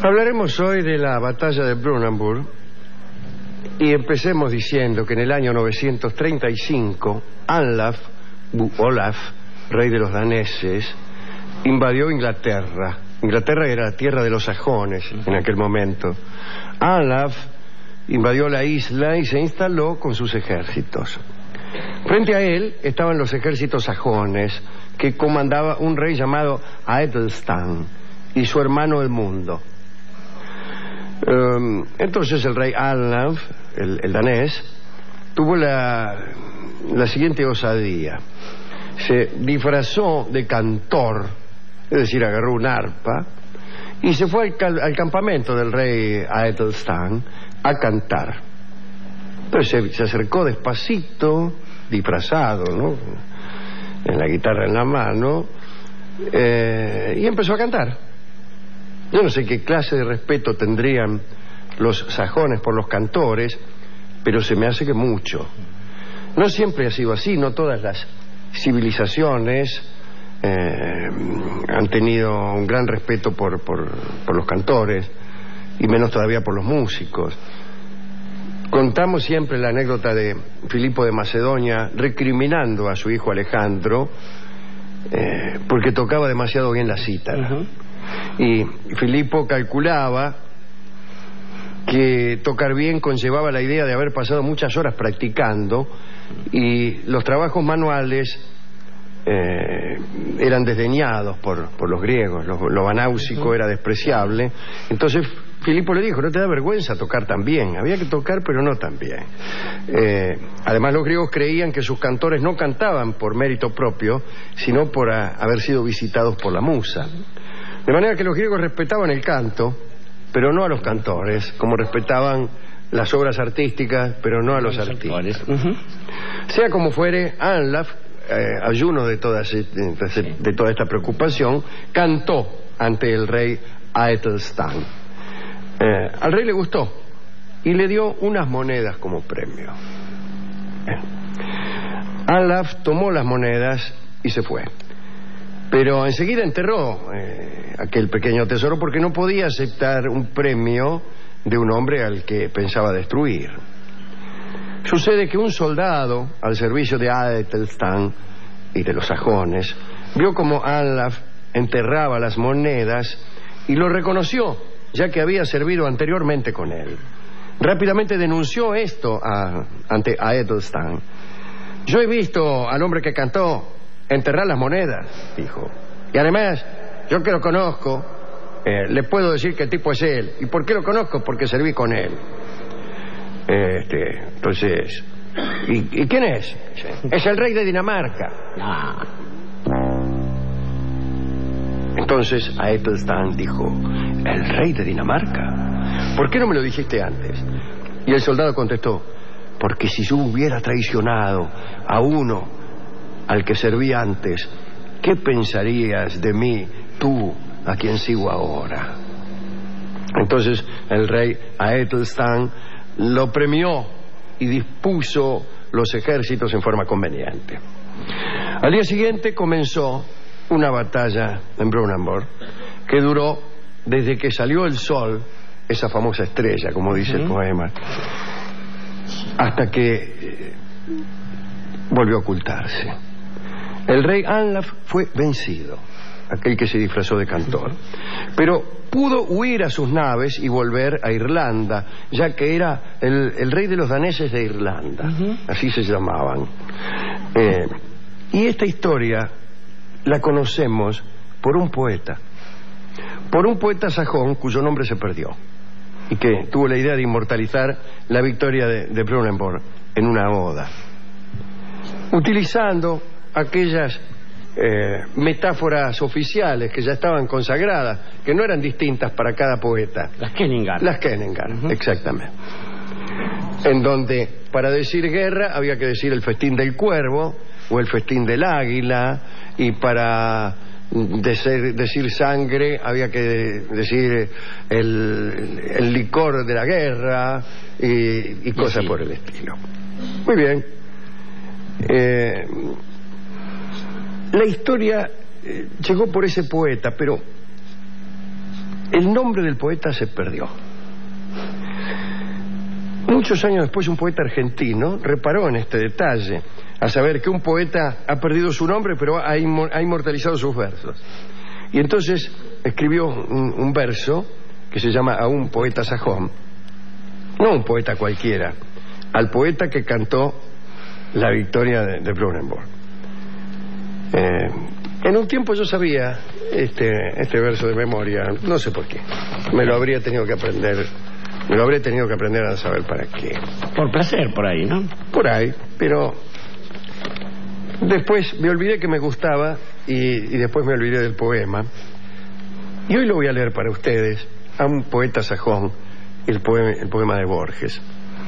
Hablaremos hoy de la batalla de Brunanburh y empecemos diciendo que en el año 935 Olaf, rey de los daneses, invadió Inglaterra. Inglaterra era la tierra de los sajones en aquel momento. Olaf invadió la isla y se instaló con sus ejércitos. Frente a él estaban los ejércitos sajones que comandaba un rey llamado Aethelstan y su hermano el Mundo. Entonces el rey Olaf, el danés, tuvo la siguiente osadía. Se disfrazó de cantor, es decir, agarró un arpa y se fue al campamento del rey Aethelstan a cantar. Entonces se acercó despacito, disfrazado, ¿no?, en la guitarra en la mano, y empezó a cantar. Yo no sé qué clase de respeto tendrían los sajones por los cantores, pero se me hace que mucho. No siempre ha sido así, no todas las civilizaciones han tenido un gran respeto por los cantores, y menos todavía por los músicos. Contamos siempre la anécdota de Filipo de Macedonia recriminando a su hijo Alejandro porque tocaba demasiado bien la cítara. Y Filipo calculaba que tocar bien conllevaba la idea de haber pasado muchas horas practicando, y los trabajos manuales eran desdeñados por los griegos. Lo banáusico era despreciable. Entonces Filipo le dijo: no te da vergüenza tocar tan bien. Había que tocar, pero no tan bien. Además, los griegos creían que sus cantores no cantaban por mérito propio, sino por haber sido visitados por la musa. De manera que los griegos respetaban el canto, pero no a los cantores, como respetaban las obras artísticas, pero no a los artistas. Sea como fuere, Olaf, ayuno de toda esta preocupación, cantó ante el rey Aethelstan. Al rey le gustó y le dio unas monedas como premio. Olaf tomó las monedas y se fue, pero enseguida enterró aquel pequeño tesoro porque no podía aceptar un premio de un hombre al que pensaba destruir. Sucede que un soldado al servicio de Aethelstan y de los sajones vio como Olaf enterraba las monedas y lo reconoció, ya que había servido anteriormente con él. Rápidamente denunció esto ante Aethelstan. Yo he visto al hombre que cantó enterrar las monedas, dijo, y además yo que lo conozco, le puedo decir qué tipo es él. ¿Y por qué lo conozco? Porque serví con él. Entonces, ¿y quién es? Es el rey de Dinamarca. Entonces Aethelstan dijo: ¿el rey de Dinamarca? ¿Por qué no me lo dijiste antes? Y el soldado contestó: porque si yo hubiera traicionado a uno al que serví antes, ¿qué pensarías de mí, tú, a quien sigo ahora? Entonces el rey Aethelstan lo premió y dispuso los ejércitos en forma conveniente. Al día siguiente comenzó una batalla en Brunanburh que duró desde que salió el sol, esa famosa estrella, como dice el poema, hasta que volvió a ocultarse. El rey Olaf fue vencido, aquel que se disfrazó de cantor, pero pudo huir a sus naves y volver a Irlanda, ya que era el rey de los daneses de Irlanda, así se llamaban. Y esta historia la conocemos por un poeta sajón cuyo nombre se perdió y que tuvo la idea de inmortalizar la victoria de Brunanburh en una oda, utilizando aquellas metáforas oficiales que ya estaban consagradas, que no eran distintas para cada poeta. Las Kenningar, exactamente. En donde para decir guerra había que decir el festín del cuervo o el festín del águila, y para decir sangre había que decir el licor de la guerra y cosas por el estilo. Muy bien. La historia llegó por ese poeta, pero el nombre del poeta se perdió. Muchos años después, un poeta argentino reparó en este detalle, a saber que un poeta ha perdido su nombre, pero ha inmortalizado sus versos. Y entonces escribió un verso que se llama A un poeta sajón, no un poeta cualquiera, al poeta que cantó la victoria de Brunanburh. En un tiempo yo sabía este verso de memoria, no sé por qué. Me lo habría tenido que aprender a saber para qué. Por placer, por ahí, ¿no? Por ahí, pero después me olvidé que me gustaba y después me olvidé del poema. Y hoy lo voy a leer para ustedes, a un poeta sajón, el poema de Borges.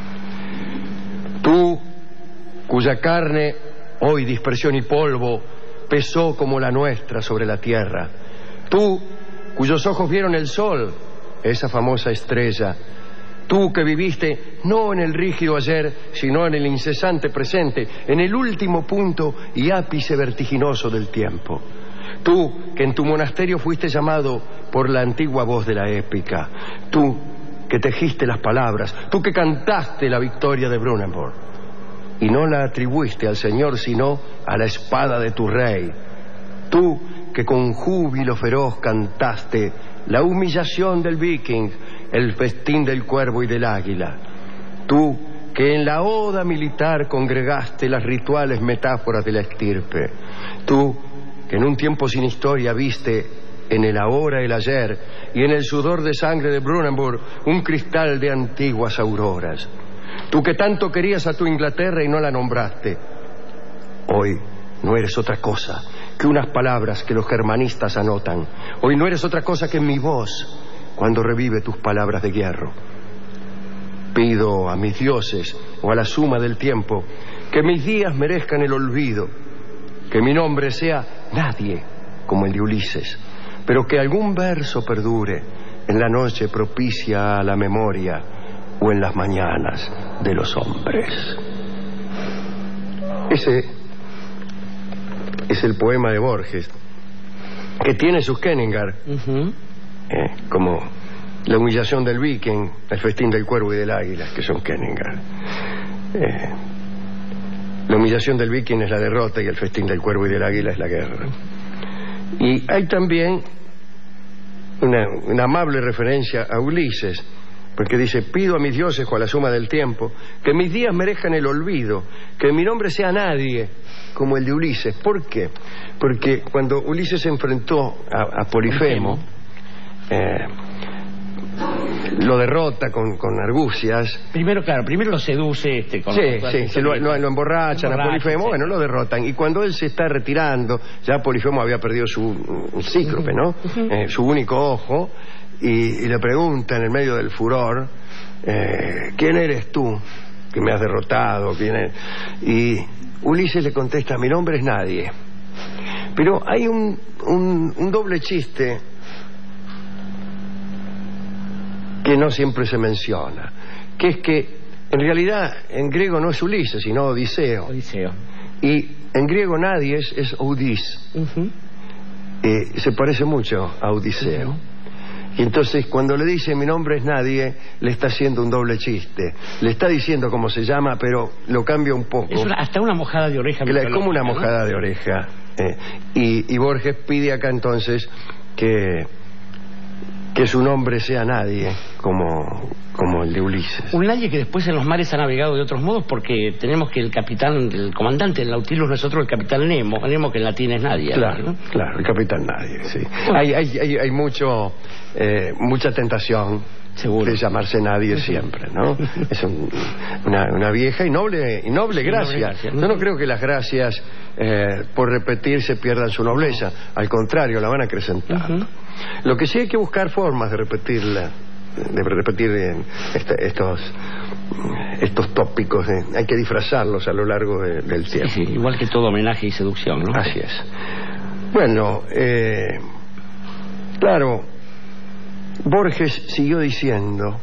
Tú, cuya carne, hoy dispersión y polvo, pesó como la nuestra sobre la tierra. Tú, cuyos ojos vieron el sol, esa famosa estrella. Tú que viviste no en el rígido ayer, sino en el incesante presente, en el último punto y ápice vertiginoso del tiempo. Tú que en tu monasterio fuiste llamado por la antigua voz de la épica. Tú que tejiste las palabras. Tú que cantaste la victoria de Brunanburh. Y no la atribuiste al Señor, sino a la espada de tu rey. Tú que con júbilo feroz cantaste la humillación del viking, el festín del cuervo y del águila. Tú que en la oda militar congregaste las rituales metáforas de la estirpe. Tú que en un tiempo sin historia viste en el ahora el ayer y en el sudor de sangre de Brunanburh un cristal de antiguas auroras. Tú que tanto querías a tu Inglaterra y no la nombraste. Hoy no eres otra cosa que unas palabras que los germanistas anotan. Hoy no eres otra cosa que mi voz cuando revive tus palabras de hierro. Pido a mis dioses o a la suma del tiempo que mis días merezcan el olvido, que mi nombre sea nadie como el de Ulises, pero que algún verso perdure en la noche propicia a la memoria o en las mañanas de los hombres. Ese es el poema de Borges, que tiene sus Kenningar, como la humillación del viking, el festín del cuervo y del águila, que son Kenningar. La humillación del viking es la derrota y el festín del cuervo y del águila es la guerra. Y hay también una amable referencia a Ulises, porque dice: pido a mis dioses o a la suma del tiempo que mis días merezcan el olvido, que mi nombre sea nadie como el de Ulises. ¿Por qué? Porque cuando Ulises se enfrentó a Polifemo, lo derrota con argucias. Primero lo seduce lo emborrachan a Polifemo, sí. Bueno, lo derrotan. Y cuando él se está retirando, ya Polifemo había perdido su cíclope, ¿no? Su único ojo, y le pregunta en el medio del furor: ¿quién eres tú que me has derrotado? ¿Quién eres? Y Ulises le contesta: mi nombre es nadie. Pero hay un doble chiste que no siempre se menciona, que es que en realidad en griego no es Ulises, sino Odiseo. Y en griego nadie es Oudis. Se parece mucho a Odiseo. Y entonces cuando le dice mi nombre es nadie, le está haciendo un doble chiste. Le está diciendo cómo se llama, pero lo cambia un poco. Es hasta una mojada de oreja. Es como una mojada, ¿no?, de oreja. Y Borges pide acá entonces que su nombre sea nadie, como el de Ulises. Un nadie que después en los mares ha navegado de otros modos, porque tenemos que el comandante del Nautilus no es otro el capitán Nemo que en latín es nadie. Claro, ¿no? Claro, el capitán nadie, sí. Bueno. Hay mucha tentación, seguro, de llamarse nadie siempre, ¿no? Es una vieja y noble gracia. Yo no creo que las gracias por repetirse pierdan su nobleza. Al contrario, la van acrecentando. Lo que sí hay que buscar formas de repetir estos tópicos, hay que disfrazarlos a lo largo del tiempo. Sí, igual que todo homenaje y seducción, ¿no? Así es. Bueno, claro, Borges siguió diciendo: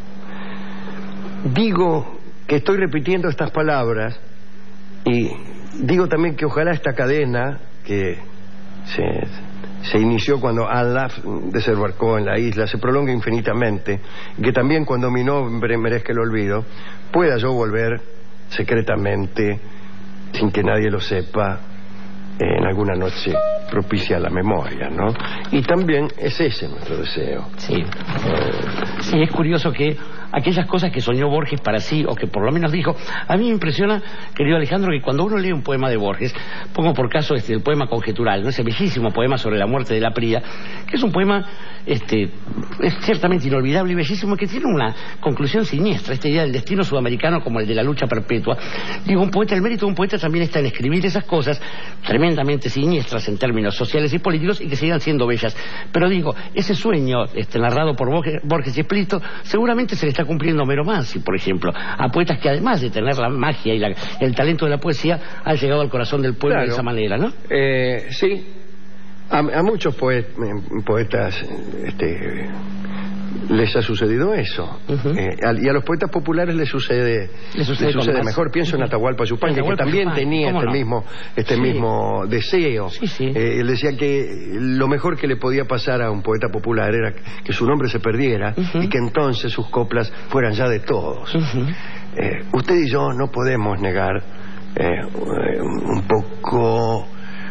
digo que estoy repitiendo estas palabras y digo también que ojalá esta cadena que se inició cuando Allah desembarcó en la isla, se prolonga infinitamente, y que también cuando mi nombre merezca el olvido, pueda yo volver secretamente, sin que nadie lo sepa, en alguna noche propicia a la memoria, ¿no? Y también es ese nuestro deseo. Sí. Sí, es curioso que aquellas cosas que soñó Borges para sí, o que por lo menos dijo, a mí me impresiona, querido Alejandro, que cuando uno lee un poema de Borges, pongo por caso el poema Conjetural, ¿no? Ese bellísimo poema sobre la muerte de la Prida, que es un poema es ciertamente inolvidable y bellísimo, que tiene una conclusión siniestra, esta idea del destino sudamericano como el de la lucha perpetua. Digo, un poeta, el mérito de un poeta también está en escribir esas cosas tremendamente siniestras en términos sociales y políticos y que sigan siendo bellas. Pero digo, ese sueño narrado por Borges y explícito, seguramente se le está cumpliendo a Homero Manzi, por ejemplo, a poetas que además de tener la magia y el talento de la poesía, han llegado al corazón del pueblo, claro, de esa manera, ¿no? Sí. A muchos poetas les ha sucedido eso. Y a los poetas populares les sucede mejor. Pienso en Atahualpa Yupanqui, que también tenía este mismo deseo. Él decía que lo mejor que le podía pasar a un poeta popular era que su nombre se perdiera y que entonces sus coplas fueran ya de todos. Usted y yo no podemos negar un poco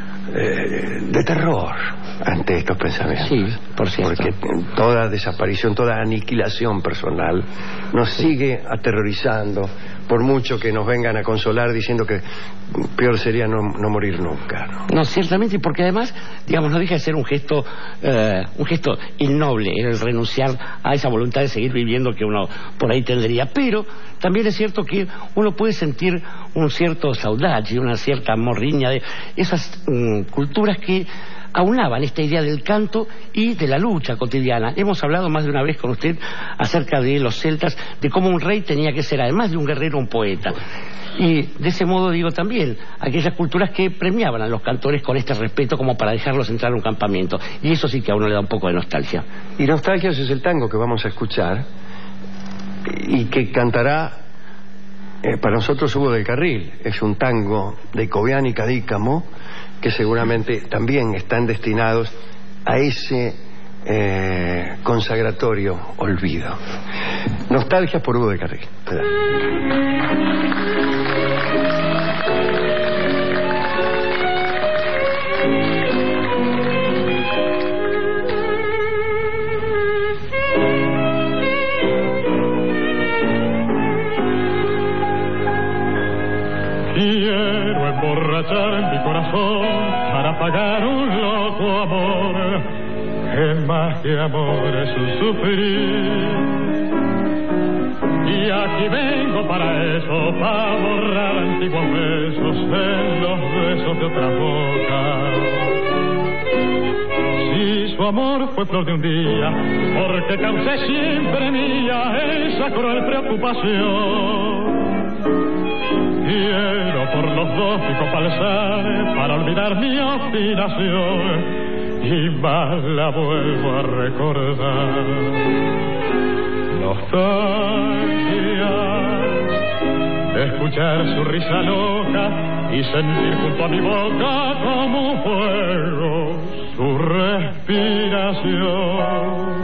de terror ante estos pensamientos. Sí, por cierto. Porque toda desaparición, toda aniquilación personal nos sigue aterrorizando, por mucho que nos vengan a consolar diciendo que peor sería no morir nunca, ¿no? No, ciertamente, porque además, digamos, no deja de ser un gesto innoble, el renunciar a esa voluntad de seguir viviendo que uno por ahí tendría. Pero también es cierto que uno puede sentir un cierto saudade, una cierta morriña de esas culturas que aunaban esta idea del canto y de la lucha cotidiana. Hemos hablado más de una vez con usted acerca de los celtas, de cómo un rey tenía que ser, además de un guerrero, un poeta. Y de ese modo digo también aquellas culturas que premiaban a los cantores con este respeto como para dejarlos entrar a un campamento. Y eso sí que a uno le da un poco de nostalgia. Y nostalgia es el tango que vamos a escuchar y que cantará para nosotros Hugo del Carril. Es un tango de Cobián y Cadícamo que seguramente también están destinados a ese consagratorio olvido. Nostalgia por Hugo del Carril. Quiero emborrachar mi corazón para pagar un loco amor, que más que amor es un sufrir. Y aquí vengo para eso, para borrar antiguos besos en los besos de otra boca. Si su amor fue flor de un día, porque causé siempre mía esa cruel preocupación. Quiero por los dos pico palzar para olvidar mi obstinación y más la vuelvo a recordar. Nostalgia de escuchar su risa loca y sentir junto a mi boca como un fuego su respiración.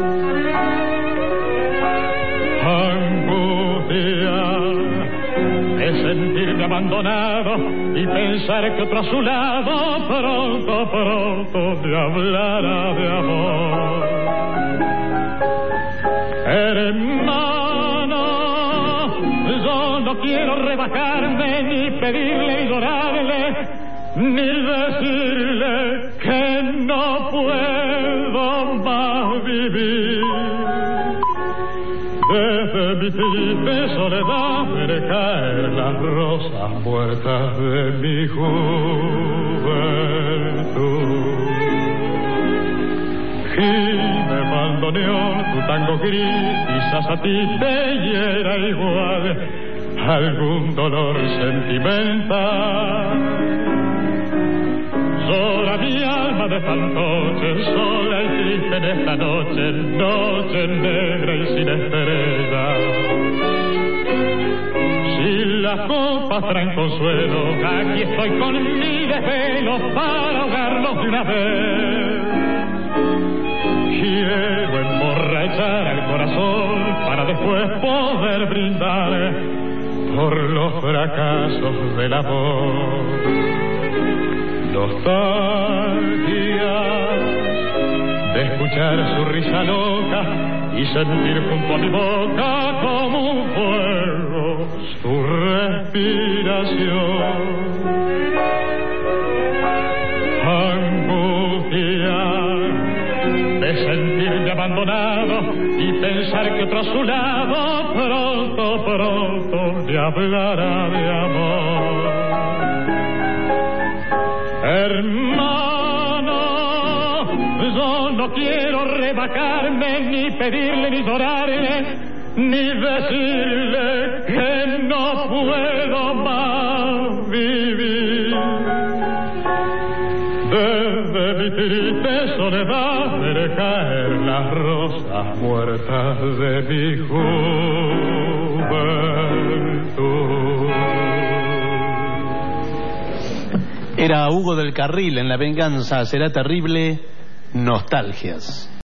Sentirme abandonado y pensar que otro a su lado pronto me hablará de amor. Hermano, yo no quiero rebajarme ni pedirle y llorarle ni decirle que no puedo más vivir. Desde mi triste soledad veré caer las rosas muertas de mi juventud. Gime bandoneón, tu tango gris, quizás a ti te hiera igual algún dolor sentimental. Llora mi alma de fantoche, sola y triste en esta noche, noche negra y sin estrella. Si las copas traen consuelo, aquí estoy con mi desvelo para ahogarlos de una vez. Quiero emborrachar al corazón para después poder brindar por los fracasos del amor. Nostalgia de escuchar su risa loca y sentir junto a mi boca como un fuego su respiración. Angustia de sentirme abandonado y pensar que otro a su lado pronto me hablará de amor. Hermano, yo no quiero rebajarme, ni pedirle, ni llorarle, ni decirle que no puedo más vivir. Desde mi triste soledad veré caer las rosas muertas de mi juventud. Era Hugo del Carril en La venganza será terrible, Nostalgias.